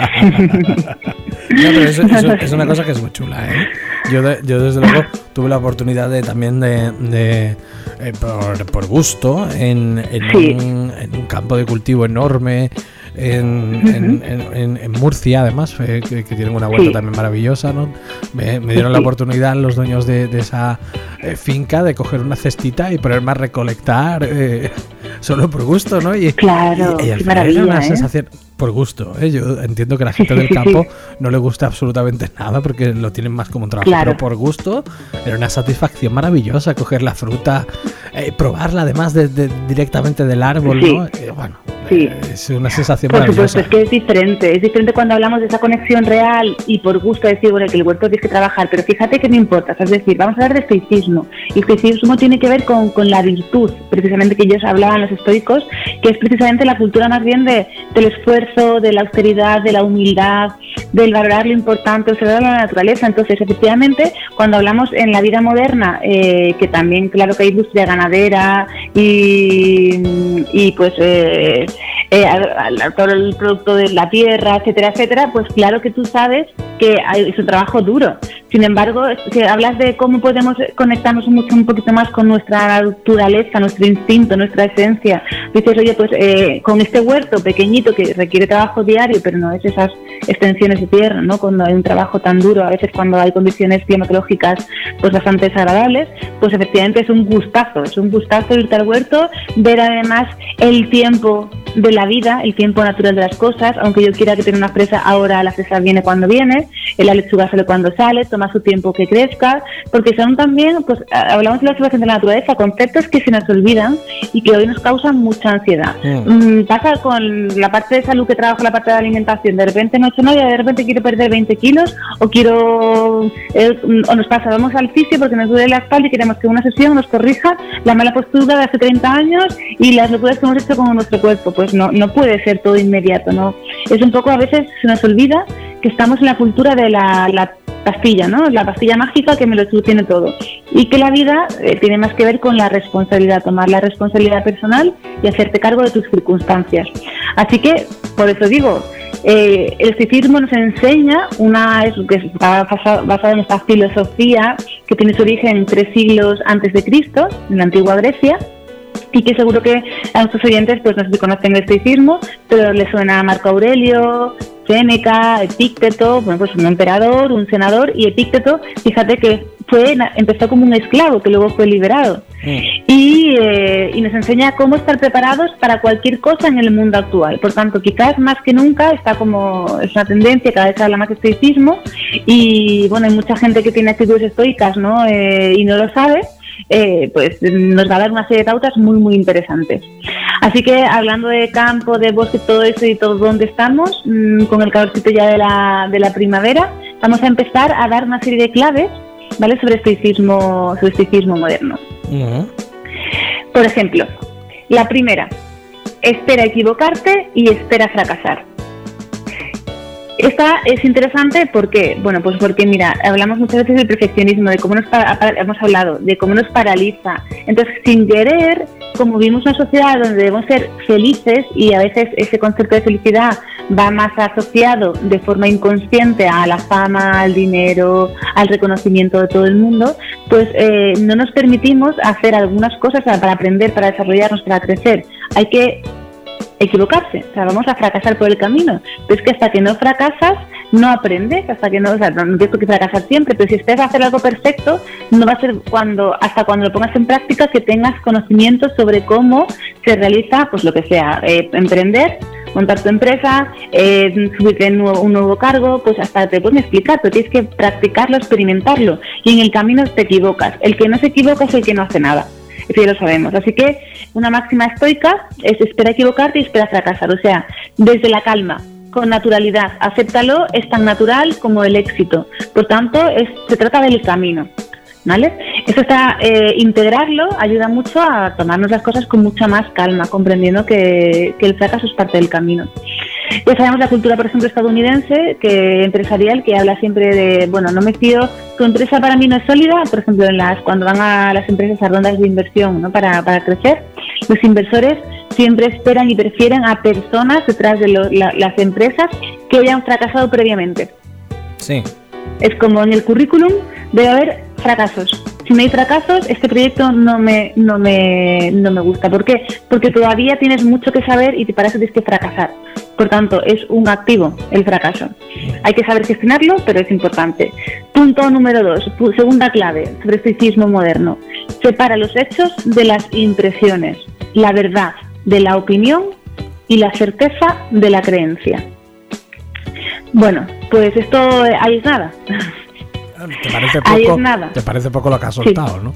No, pero eso, eso es una cosa que es muy chula, ¿eh? Yo, de, yo desde luego tuve la oportunidad de también de, de eh, por, por gusto en, en, sí. un, en un campo de cultivo enorme en, uh-huh. en, en, en Murcia, además, eh, que, que tienen una huerta sí. también maravillosa, ¿no? Me, me dieron sí. la oportunidad los dueños de, de esa eh, finca de coger una cestita y ponerme a recolectar eh, solo por gusto, ¿no? Y, claro, y, y al qué final maravilla, era una ¿eh? sensación por gusto, ¿eh? Yo entiendo que a la gente del campo no le gusta absolutamente nada porque lo tienen más como un trabajo, claro. pero por gusto era una satisfacción maravillosa coger la fruta, eh, probarla además de, de, directamente del árbol, sí. ¿no? Eh, bueno, sí. eh, es una sensación por maravillosa. Por supuesto, es que es diferente, es diferente cuando hablamos de esa conexión real y por gusto decir, bueno, que el huerto tienes que trabajar, pero fíjate que no importa, es decir, vamos a hablar de estoicismo, y estoicismo tiene que ver con, con la virtud, precisamente que ellos hablaban los estoicos, que es precisamente la cultura más bien de, del esfuerzo, de la austeridad, de la humildad, del valorar lo importante, observar la naturaleza. Entonces, efectivamente, cuando hablamos en la vida moderna, eh, que también, claro que hay industria ganadera y, y pues eh, eh, todo el producto de la tierra, etcétera, etcétera, pues claro que tú sabes que hay, es un trabajo duro. Sin embargo, si hablas de cómo podemos conectarnos mucho, un poquito más con nuestra naturaleza, nuestro instinto, nuestra esencia, dices, oye, pues eh, con este huerto pequeñito que requiere trabajo diario, pero no es esas extensiones de tierra, ¿no? Cuando hay un trabajo tan duro, a veces cuando hay condiciones climatológicas pues bastante desagradables, pues efectivamente es un gustazo, es un gustazo irte al huerto, ver además el tiempo de la vida, el tiempo natural de las cosas. Aunque yo quiera que tenga una fresa ahora, la fresa viene cuando viene, la lechuga sale cuando sale, toma su tiempo que crezca, porque son también, pues hablamos de la observación de la naturaleza, conceptos que se nos olvidan y que hoy nos causan mucha ansiedad. Mm. Pasa con la parte de salud, que trabajo la parte de alimentación, de repente no he hecho nada y de repente quiero perder veinte kilos, o quiero eh, o nos pasa, vamos al fisio porque nos duele la espalda y queremos que una sesión nos corrija la mala postura de hace treinta años y las locuras que hemos hecho con nuestro cuerpo. Pues no, no puede ser todo inmediato, ¿no? Es un poco, a veces se nos olvida que estamos en la cultura de la, la pastilla, ¿no? La pastilla mágica que me lo solucione todo, y que la vida eh, tiene más que ver con la responsabilidad, tomar la responsabilidad personal y hacerte cargo de tus circunstancias. Así que, por eso digo, eh, el estoicismo nos enseña una, es, que está basado en esta filosofía que tiene su origen tres siglos antes de Cristo, en la antigua Grecia, y que seguro que a nuestros oyentes pues no sé si conocen el estoicismo, pero les suena a Marco Aurelio, Séneca, Epícteto, bueno, pues un emperador, un senador, y Epícteto, fíjate que fue empezó como un esclavo que luego fue liberado. Mm. Y, eh, y nos enseña cómo estar preparados para cualquier cosa en el mundo actual. Por tanto, quizás más que nunca está como, es una tendencia, cada vez se habla más de estoicismo, y bueno, hay mucha gente que tiene actitudes estoicas, ¿no? Eh, y no lo sabe. Eh, pues nos va a dar una serie de pautas muy muy interesantes. Así que hablando de campo, de bosque, todo eso y todo donde estamos, mmm, con el calorcito ya de la, de la primavera, vamos a empezar a dar una serie de claves, ¿vale? sobre estoicismo, sobre estoicismo moderno. Uh-huh. Por ejemplo, la primera, espera equivocarte y espera fracasar. Esta es interesante porque, bueno, pues porque mira, hablamos muchas veces del perfeccionismo, de cómo nos para, hemos hablado, de cómo nos paraliza. Entonces, sin querer, como vivimos una sociedad donde debemos ser felices y a veces ese concepto de felicidad va más asociado de forma inconsciente a la fama, al dinero, al reconocimiento de todo el mundo, pues eh, no nos permitimos hacer algunas cosas para, para aprender, para desarrollarnos, para crecer. Hay que equivocarse, o sea, vamos a fracasar por el camino, pero es que hasta que no fracasas no aprendes, hasta que no, o sea, no tienes que fracasar siempre, pero si esperas hacer algo perfecto, no va a ser cuando hasta cuando lo pongas en práctica que tengas conocimientos sobre cómo se realiza, pues lo que sea, eh, emprender, montar tu empresa, eh, subirte en un nuevo, un nuevo cargo, pues hasta te pueden explicar, pero tienes que practicarlo, experimentarlo, y en el camino te equivocas. El que no se equivoca es el que no hace nada. Eso ya lo sabemos. Así que una máxima estoica es espera equivocarte y espera fracasar. O sea, desde la calma, con naturalidad. Acéptalo, es tan natural como el éxito. Por tanto, es, se trata del camino, ¿vale? Eso está, eh, integrarlo ayuda mucho a tomarnos las cosas con mucha más calma, comprendiendo que, que el fracaso es parte del camino. Ya sabemos la cultura, por ejemplo, estadounidense, que empresarial, que habla siempre de, bueno, no me fío, tu empresa para mí no es sólida, por ejemplo, en las cuando van a las empresas a rondas de inversión, ¿no? para, para crecer, los inversores siempre esperan y prefieren a personas detrás de lo, la, las empresas que hayan fracasado previamente. Sí. Es como en el currículum debe haber fracasos. Si no hay fracasos, este proyecto no me, no me, no me gusta. ¿Por qué? Porque todavía tienes mucho que saber y para eso tienes que fracasar. Por tanto, es un activo el fracaso. Hay que saber gestionarlo, pero es importante. Punto número dos, segunda clave sobre estoicismo moderno. Separa los hechos de las impresiones, la verdad de la opinión y la certeza de la creencia. Bueno, pues esto ahí es nada. ¿Te parece poco, ahí es nada. ¿Te parece poco lo que has soltado, sí. ¿no?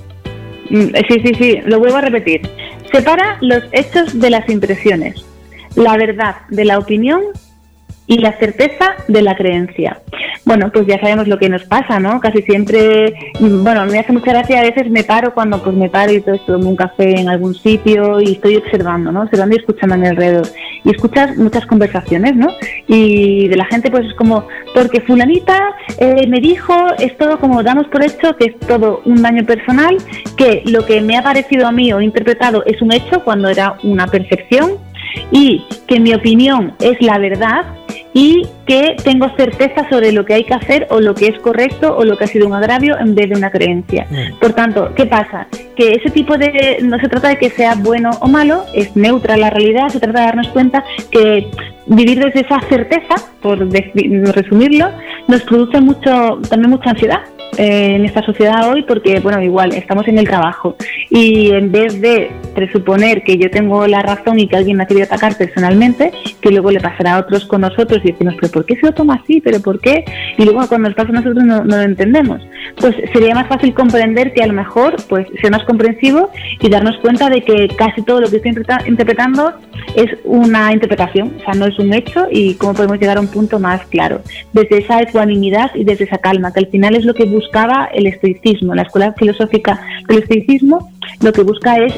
Sí, sí, sí, lo vuelvo a repetir. Separa los hechos de las impresiones, la verdad de la opinión y la certeza de la creencia. Bueno, pues ya sabemos lo que nos pasa, ¿no? Casi siempre, bueno, me hace mucha gracia, a veces me paro cuando pues me paro y todo, tomo un café en algún sitio y estoy observando, ¿no? Observando y escuchando a mi alrededor. Y escuchas muchas conversaciones, ¿no? Y de la gente pues es como, porque fulanita eh, me dijo, es todo como damos por hecho que es todo un daño personal, que lo que me ha parecido a mí o interpretado es un hecho cuando era una percepción, y que mi opinión es la verdad y que tengo certeza sobre lo que hay que hacer o lo que es correcto o lo que ha sido un agravio en vez de una creencia. Mm. Por tanto, ¿qué pasa? Que ese tipo de... no se trata de que sea bueno o malo, es neutra la realidad, se trata de darnos cuenta que vivir desde esa certeza, por resumirlo, nos produce mucho también mucha ansiedad eh, en esta sociedad hoy, porque, bueno, igual, estamos en el trabajo y en vez de presuponer que yo tengo la razón y que alguien me ha querido atacar personalmente, que luego le pasará a otros con nosotros y decimos, pero ¿por qué se lo toma así? ¿Pero por qué? Y luego cuando nos pasa a nosotros no, no lo entendemos. Pues sería más fácil comprender que a lo mejor, pues, ser más comprensivo y darnos cuenta de que casi todo lo que estoy interpretando es una interpretación, o sea, no es un hecho, y cómo podemos llegar a un punto más claro, desde esa ecuanimidad y desde esa calma, que al final es lo que buscaba el estoicismo, la escuela filosófica del estoicismo, lo que busca es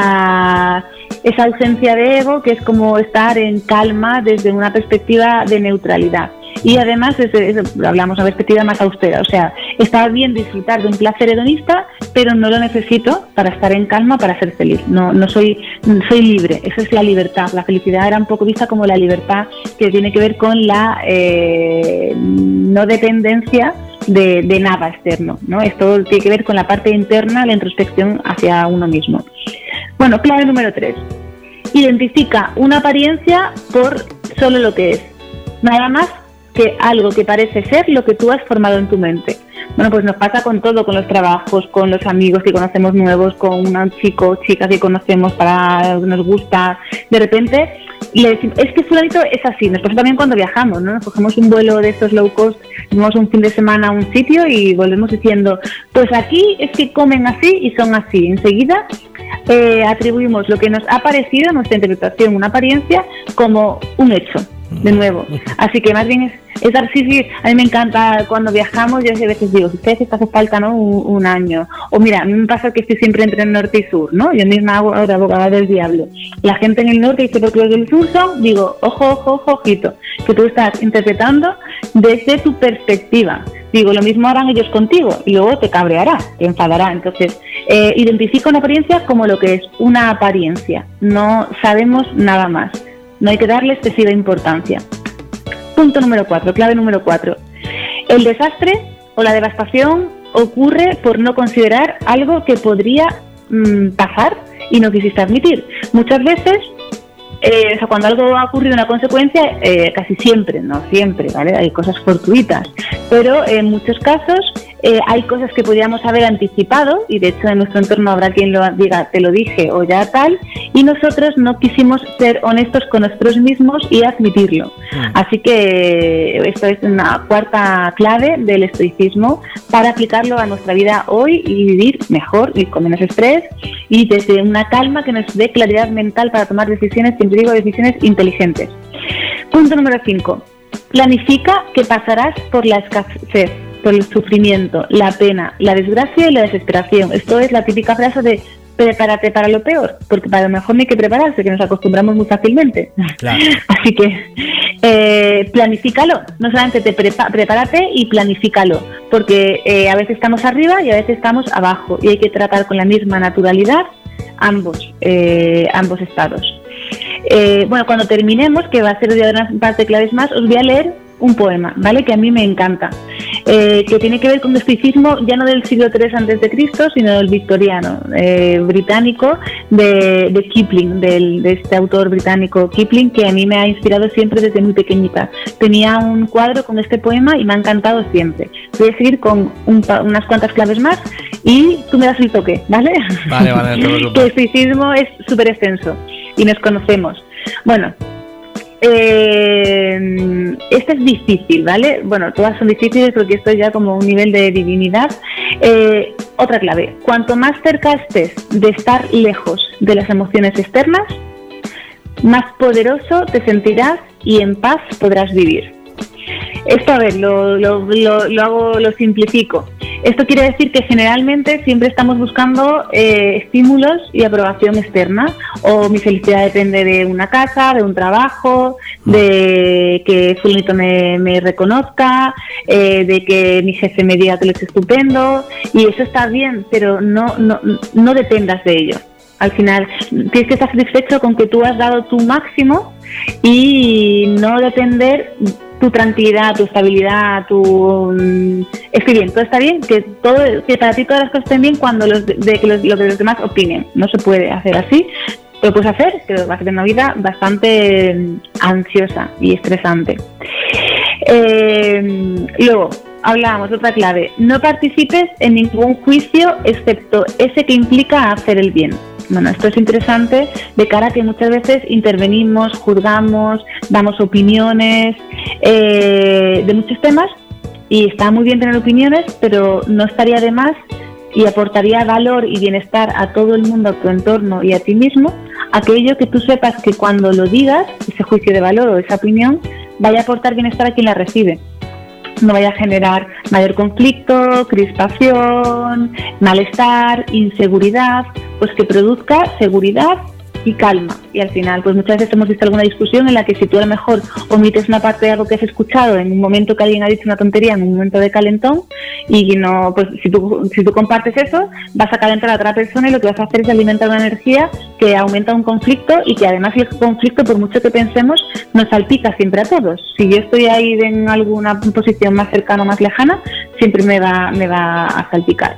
esa, esa ausencia de ego, que es como estar en calma desde una perspectiva de neutralidad. Y además, desde, hablamos de una perspectiva más austera, o sea, está bien disfrutar de un placer hedonista, pero no lo necesito para estar en calma, para ser feliz. No, no soy, soy libre, esa es la libertad. La felicidad era un poco vista como la libertad, que tiene que ver con la eh, no dependencia de, de nada externo, ¿no? Esto tiene que ver con la parte interna, la introspección hacia uno mismo. Bueno, clave número tres. Identifica una apariencia por solo lo que es. Nada más que algo que parece ser lo que tú has formado en tu mente. Bueno, pues nos pasa con todo, con los trabajos, con los amigos que conocemos nuevos, con un chico o chica que conocemos para nos gusta. De repente, le decimos, es que fulanito es así. Nos pasa también cuando viajamos, ¿no? Nos cogemos un vuelo de estos low cost, vamos un fin de semana a un sitio y volvemos diciendo, pues aquí es que comen así y son así. Enseguida eh, atribuimos lo que nos ha parecido, nuestra interpretación, una apariencia, como un hecho. De nuevo, así que más bien es, es sí, sí, a mí me encanta cuando viajamos, yo a veces digo, si ustedes les hace falta, ¿no? Un, un año, o mira, a mí me pasa que estoy siempre entre el norte y sur, ¿no? Yo misma hago ahora abogada del diablo, la gente en el norte dice porque los del sur son, digo, ojo, ojo, ojo, ojito, que tú estás interpretando desde tu perspectiva. Digo, lo mismo harán ellos contigo y luego te cabreará, te enfadará. Entonces, eh, identifica una apariencia como lo que es una apariencia, no sabemos nada más. No hay que darle excesiva importancia. Punto número cuatro, clave número cuatro. El desastre o la devastación ocurre por no considerar algo que podría mmm, pasar y no quisiste admitir. Muchas veces, eh, o sea, cuando algo ha ocurrido una consecuencia, eh, casi siempre, no siempre, ¿vale? Hay cosas fortuitas, pero en muchos casos eh, hay cosas que podríamos haber anticipado y de hecho en nuestro entorno habrá quien lo diga, te lo dije o ya tal, y nosotros no quisimos ser honestos con nosotros mismos y admitirlo. Mm. Así que esto es una cuarta clave del estoicismo para aplicarlo a nuestra vida hoy y vivir mejor y con menos estrés y desde una calma que nos dé claridad mental para tomar decisiones, siempre digo decisiones inteligentes. Punto número cinco. Planifica que pasarás por la escasez, por el sufrimiento, la pena, la desgracia y la desesperación. Esto es la típica frase de prepárate para lo peor, porque para lo mejor no hay que prepararse, que nos acostumbramos muy fácilmente. Claro. Así que eh, planifícalo, no solamente te prepa- prepárate y planifícalo, porque eh, a veces estamos arriba y a veces estamos abajo y hay que tratar con la misma naturalidad ambos, eh, ambos estados. Eh, bueno, cuando terminemos, que va a ser de una parte de claves más, os voy a leer un poema, ¿vale? Que a mí me encanta, eh, que tiene que ver con el estoicismo ya no del siglo tercero antes de Cristo, sino del victoriano, eh, británico, de, de Kipling, del, de este autor británico Kipling, que a mí me ha inspirado siempre desde muy pequeñita. Tenía un cuadro con este poema y me ha encantado siempre. Voy a seguir con un, unas cuantas claves más y tú me das el toque, ¿vale? Vale, vale, todo lo que el estoicismo es súper extenso y nos conocemos. Bueno, Eh, este es difícil, ¿vale? Bueno, todas son difíciles porque esto es ya como un nivel de divinidad. Eh, otra clave, cuanto más cerca estés de estar lejos de las emociones externas, más poderoso te sentirás y en paz podrás vivir. Esto, a ver, lo, lo, lo, lo hago, lo simplifico. Esto quiere decir que generalmente siempre estamos buscando eh, estímulos y aprobación externa. O mi felicidad depende de una casa, de un trabajo, de que fulanito me, me reconozca, eh, de que mi jefe me diga que lo es estupendo. Y eso está bien, pero no, no, no dependas de ello. Al final tienes que estar satisfecho con que tú has dado tu máximo y no depender tu tranquilidad, tu estabilidad, tu... Estoy bien, todo está bien, que todo que para ti todas las cosas estén bien cuando los de, de, los, lo que los demás opinen. No se puede hacer así, lo puedes hacer, pero vas a tener una vida bastante ansiosa y estresante. Eh, luego, hablábamos de otra clave. No participes en ningún juicio excepto ese que implica hacer el bien. Bueno, esto es interesante de cara a que muchas veces intervenimos, juzgamos, damos opiniones eh, de muchos temas y está muy bien tener opiniones, pero no estaría de más y aportaría valor y bienestar a todo el mundo, a tu entorno y a ti mismo, aquello que tú sepas que cuando lo digas, ese juicio de valor o esa opinión, vaya a aportar bienestar a quien la recibe. No vaya a generar mayor conflicto, crispación, malestar, inseguridad, pues que produzca seguridad y calma. Y al final, pues muchas veces hemos visto alguna discusión en la que si tú a lo mejor omites una parte de algo que has escuchado en un momento que alguien ha dicho una tontería, en un momento de calentón, y no, pues si tú, si tú compartes eso, vas a calentar a otra persona y lo que vas a hacer es alimentar una energía que aumenta un conflicto y que además el conflicto, por mucho que pensemos, nos salpica siempre a todos. Si yo estoy ahí en alguna posición más cercana o más lejana, siempre me va, me va a salpicar.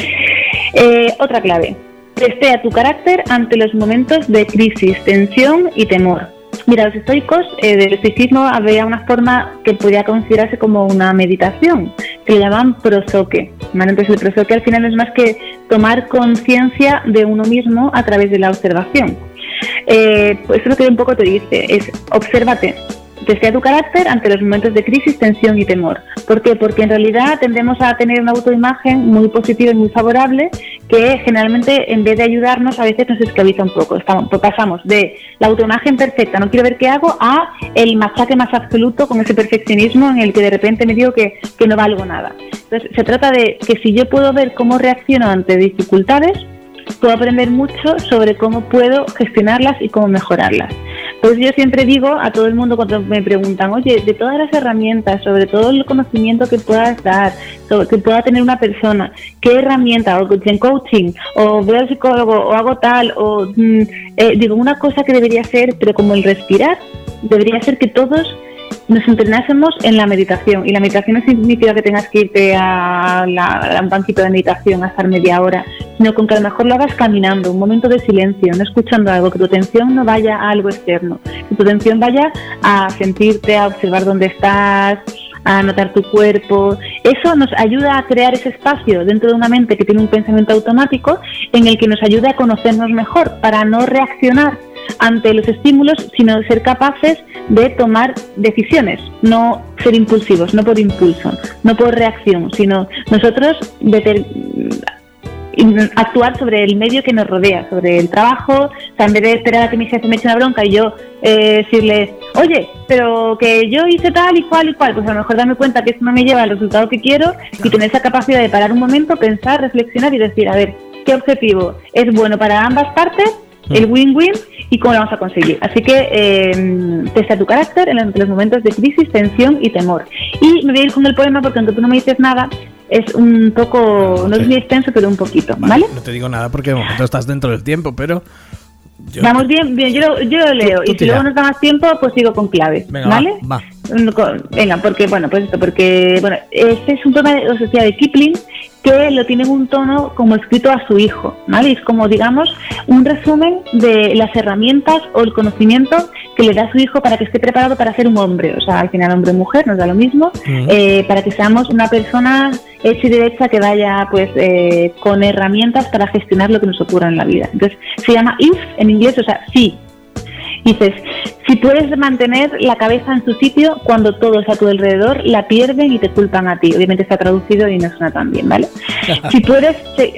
Eh, otra clave: testea tu carácter ante los momentos de crisis, tensión y temor. Mira, los estoicos eh, del estoicismo había una forma que podía considerarse como una meditación, que le llamaban prosoque, ¿vale? Entonces el prosoque al final no es más que tomar conciencia de uno mismo a través de la observación. Eh, pues eso es lo que un poco te dice, es obsérvate. Testea tu carácter ante los momentos de crisis, tensión y temor. ¿Por qué? Porque en realidad tendemos a tener una autoimagen muy positiva y muy favorable que generalmente, en vez de ayudarnos, a veces nos esclaviza un poco. Estamos, pues pasamos de la autoimagen perfecta, no quiero ver qué hago, a el machaque más absoluto con ese perfeccionismo en el que de repente me digo que, que no valgo nada. Entonces se trata de que si yo puedo ver cómo reacciono ante dificultades, puedo aprender mucho sobre cómo puedo gestionarlas y cómo mejorarlas. Pues yo siempre digo a todo el mundo cuando me preguntan, oye, de todas las herramientas, sobre todo el conocimiento que puedas dar, sobre, que pueda tener una persona, ¿qué herramienta? O en coaching, o voy al psicólogo, o hago tal, o mm, eh, digo, una cosa que debería ser, pero como el respirar, debería ser que todos nos entrenásemos en la meditación. Y la meditación no significa que tengas que irte a, la, a un banquito de meditación a estar media hora, sino con que a lo mejor lo hagas caminando, un momento de silencio, no escuchando algo, que tu atención no vaya a algo externo, que tu atención vaya a sentirte, a observar dónde estás, a notar tu cuerpo. Eso nos ayuda a crear ese espacio dentro de una mente que tiene un pensamiento automático en el que nos ayuda a conocernos mejor para no reaccionar ante los estímulos, sino ser capaces de tomar decisiones, no ser impulsivos, no por impulso, no por reacción, sino nosotros deter- actuar sobre el medio que nos rodea, sobre el trabajo. O sea, en vez de esperar a que mi jefe me eche una bronca y yo eh, decirle, oye, pero que yo hice tal y cual y cual, pues a lo mejor darme cuenta que eso no me lleva al resultado que quiero y tener esa capacidad de parar un momento, pensar, reflexionar y decir, a ver, ¿qué objetivo es bueno para ambas partes? El win-win y cómo lo vamos a conseguir. Así que eh, testea tu carácter en los momentos de crisis, tensión y temor. Y me voy a ir con el poema porque aunque tú no me dices nada, es un poco, no es muy extenso, pero un poquito, ¿vale? No te digo nada porque de momento estás dentro del tiempo, pero... Yo... Vamos bien, bien, yo lo, yo lo leo. Tú, tú y si tira. Luego nos da más tiempo, pues sigo con claves. Venga, ¿vale? Va, va. Venga, porque, bueno, pues esto, porque, bueno, este es un poema de, o sea, de Kipling, que lo tiene en un tono como escrito a su hijo, ¿vale? Es como, digamos, un resumen de las herramientas o el conocimiento que le da a su hijo para que esté preparado para ser un hombre. O sea, al final hombre o mujer, nos da lo mismo, uh-huh. eh, para que seamos una persona hecha y derecha que vaya, pues, eh, con herramientas para gestionar lo que nos ocurra en la vida. Entonces, se llama if en inglés, o sea, sí. Dices, si puedes mantener la cabeza en su sitio cuando todos a tu alrededor la pierden y te culpan a ti. Obviamente está traducido y no suena tan bien, ¿vale? Si puedes se-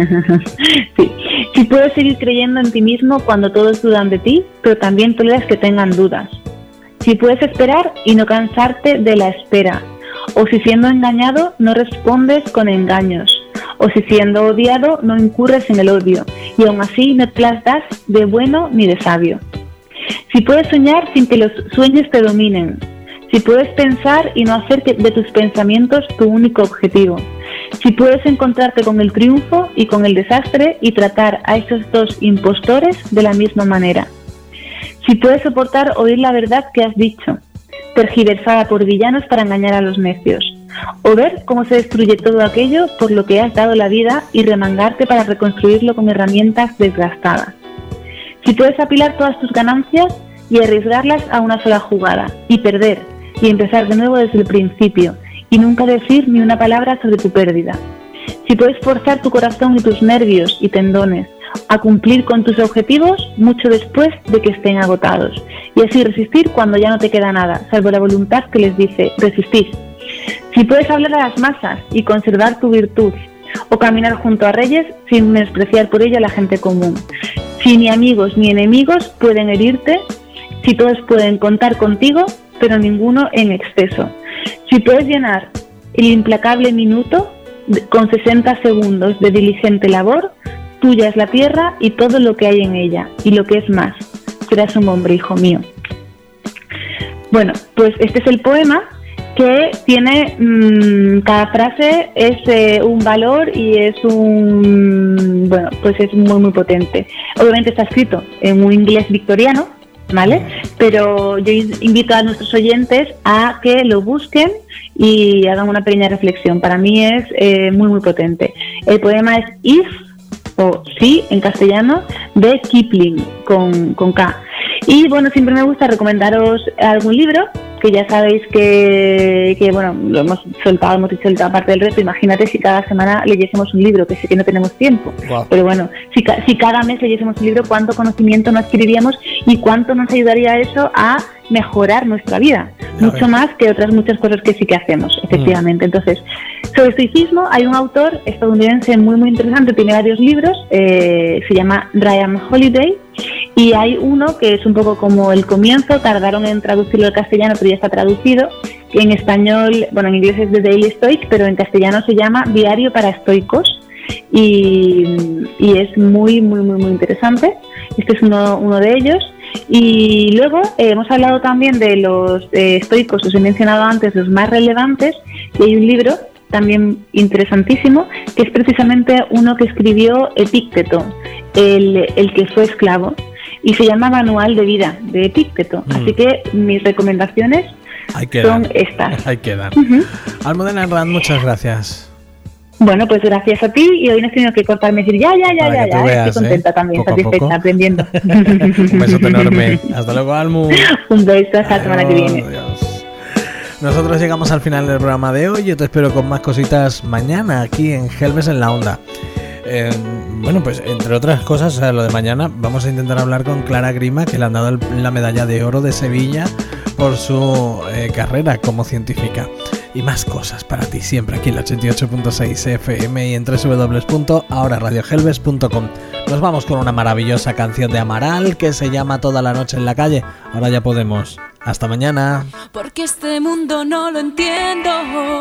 sí. si puedes seguir creyendo en ti mismo cuando todos dudan de ti, pero también toleras que tengan dudas. Si puedes esperar y no cansarte de la espera. O si siendo engañado no respondes con engaños. O si siendo odiado no incurres en el odio. Y aún así no te las das de bueno ni de sabio. Si puedes soñar sin que los sueños te dominen, si puedes pensar y no hacer de tus pensamientos tu único objetivo, si puedes encontrarte con el triunfo y con el desastre y tratar a esos dos impostores de la misma manera, si puedes soportar oír la verdad que has dicho, tergiversada por villanos para engañar a los necios, o ver cómo se destruye todo aquello por lo que has dado la vida y remangarte para reconstruirlo con herramientas desgastadas. Si puedes apilar todas tus ganancias y arriesgarlas a una sola jugada, y perder, y empezar de nuevo desde el principio, y nunca decir ni una palabra sobre tu pérdida. Si puedes forzar tu corazón y tus nervios y tendones a cumplir con tus objetivos mucho después de que estén agotados, y así resistir cuando ya no te queda nada, salvo la voluntad que les dice resistir. Si puedes hablar a las masas y conservar tu virtud, o caminar junto a reyes sin menospreciar por ello a la gente común. Si ni amigos ni enemigos pueden herirte, si todos pueden contar contigo, pero ninguno en exceso. Si puedes llenar el implacable minuto con sesenta segundos de diligente labor, tuya es la tierra y todo lo que hay en ella, y lo que es más, serás un hombre, hijo mío. Bueno, pues este es el poema que tiene, mmm, cada frase es eh, un valor y es un, bueno, pues es muy muy potente. Obviamente está escrito en un inglés victoriano, ¿vale? Pero yo invito a nuestros oyentes a que lo busquen y hagan una pequeña reflexión. Para mí es eh, muy muy potente. El poema es If, o Sí en castellano, de Kipling, con, con K. Y bueno, siempre me gusta recomendaros algún libro, que ya sabéis que, que bueno, lo hemos soltado, hemos dicho la parte del reto. Imagínate si cada semana leyésemos un libro, que sé que no tenemos tiempo. Wow. Pero bueno, si, si cada mes leyésemos un libro, cuánto conocimiento nos adquiriríamos y cuánto nos ayudaría eso a mejorar nuestra vida. A Mucho ver. más que otras muchas cosas que sí que hacemos, efectivamente. Mm. Entonces, sobre estoicismo hay un autor estadounidense muy muy interesante, tiene varios libros, eh, se llama Ryan Holiday, y hay uno que es un poco como el comienzo, tardaron en traducirlo al castellano, pero ya está traducido. En español, bueno, en inglés es The Daily Stoic, pero en castellano se llama Diario para Estoicos, y, y es muy muy muy muy interesante. Este es uno, uno de ellos. Y luego eh, hemos hablado también de los eh, estoicos, os he mencionado antes los más relevantes, y hay un libro también interesantísimo que es precisamente uno que escribió Epícteto, el, el que fue esclavo, y se llama Manual de Vida de Epícteto. Mm. Así que mis recomendaciones son estas. Ahí quedan. Uh-huh. Almudena Herrán, muchas gracias. Bueno, pues gracias a ti, y hoy no has tenido que cortarme y decir ya, ya, ya, Para ya, ya. Veas, estoy contenta ¿eh? también, poco satisfecha, aprendiendo. Un besote enorme. Hasta luego, Almu. Un beso, hasta la semana que viene. Adiós. Nosotros llegamos al final del programa de hoy. Yo te espero con más cositas mañana aquí en Gelbes en la Onda. Eh, bueno, pues entre otras cosas, o sea, lo de mañana vamos a intentar hablar con Clara Grima, que le han dado el, la medalla de oro de Sevilla por su eh, carrera como científica. Y más cosas para ti siempre aquí en la ochenta y ocho punto seis F M y en doble u doble u doble u punto ahora radio gelbes punto com. Nos vamos con una maravillosa canción de Amaral que se llama Toda la noche en la calle. Ahora ya podemos. Hasta mañana. Porque este mundo no lo entiendo,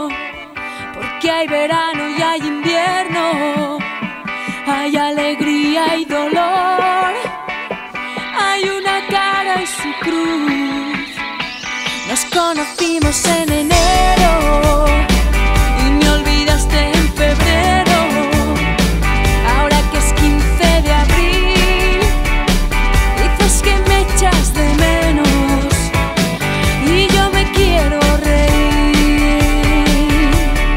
porque hay verano y hay invierno, hay alegría y dolor, hay una cara y su cruz. Nos conocimos en enero y me olvidaste en febrero. Ahora que es quince de abril, dices que me echas de menos y yo me quiero reír.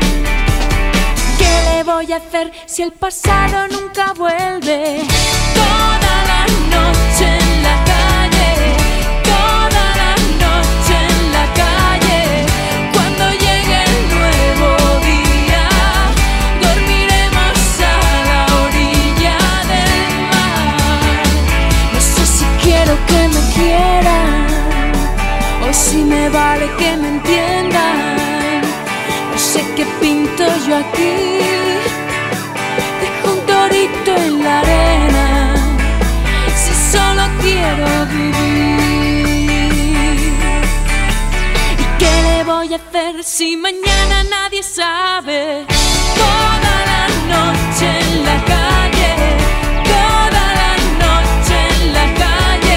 ¿Qué le voy a hacer si el pasado nunca vuelve? Toda la noche en la calle, que me quieran, o si me vale que me entiendan. No sé qué pinto yo aquí, dejo un torito en la arena, si solo quiero vivir. ¿Y qué le voy a hacer si mañana nadie sabe? Toda la noche en la calle, toda la noche en la calle.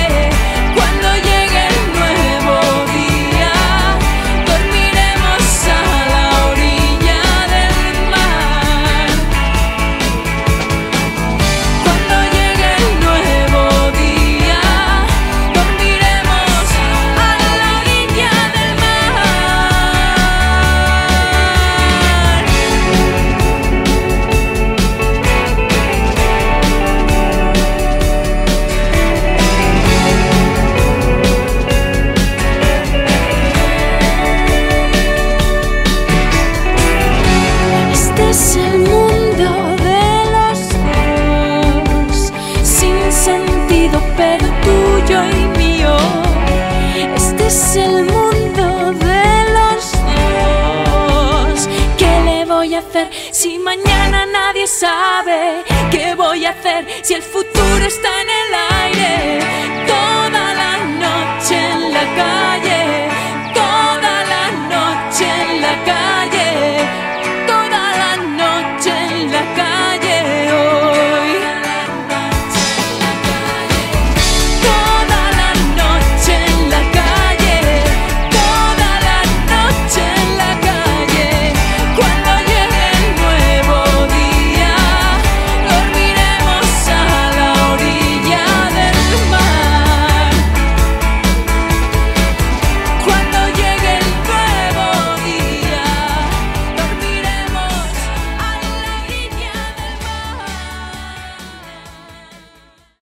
Es el mundo de los dos. ¿Qué le voy a hacer si mañana nadie sabe? ¿Qué voy a hacer si el futuro está en el aire? Toda la noche en la calle.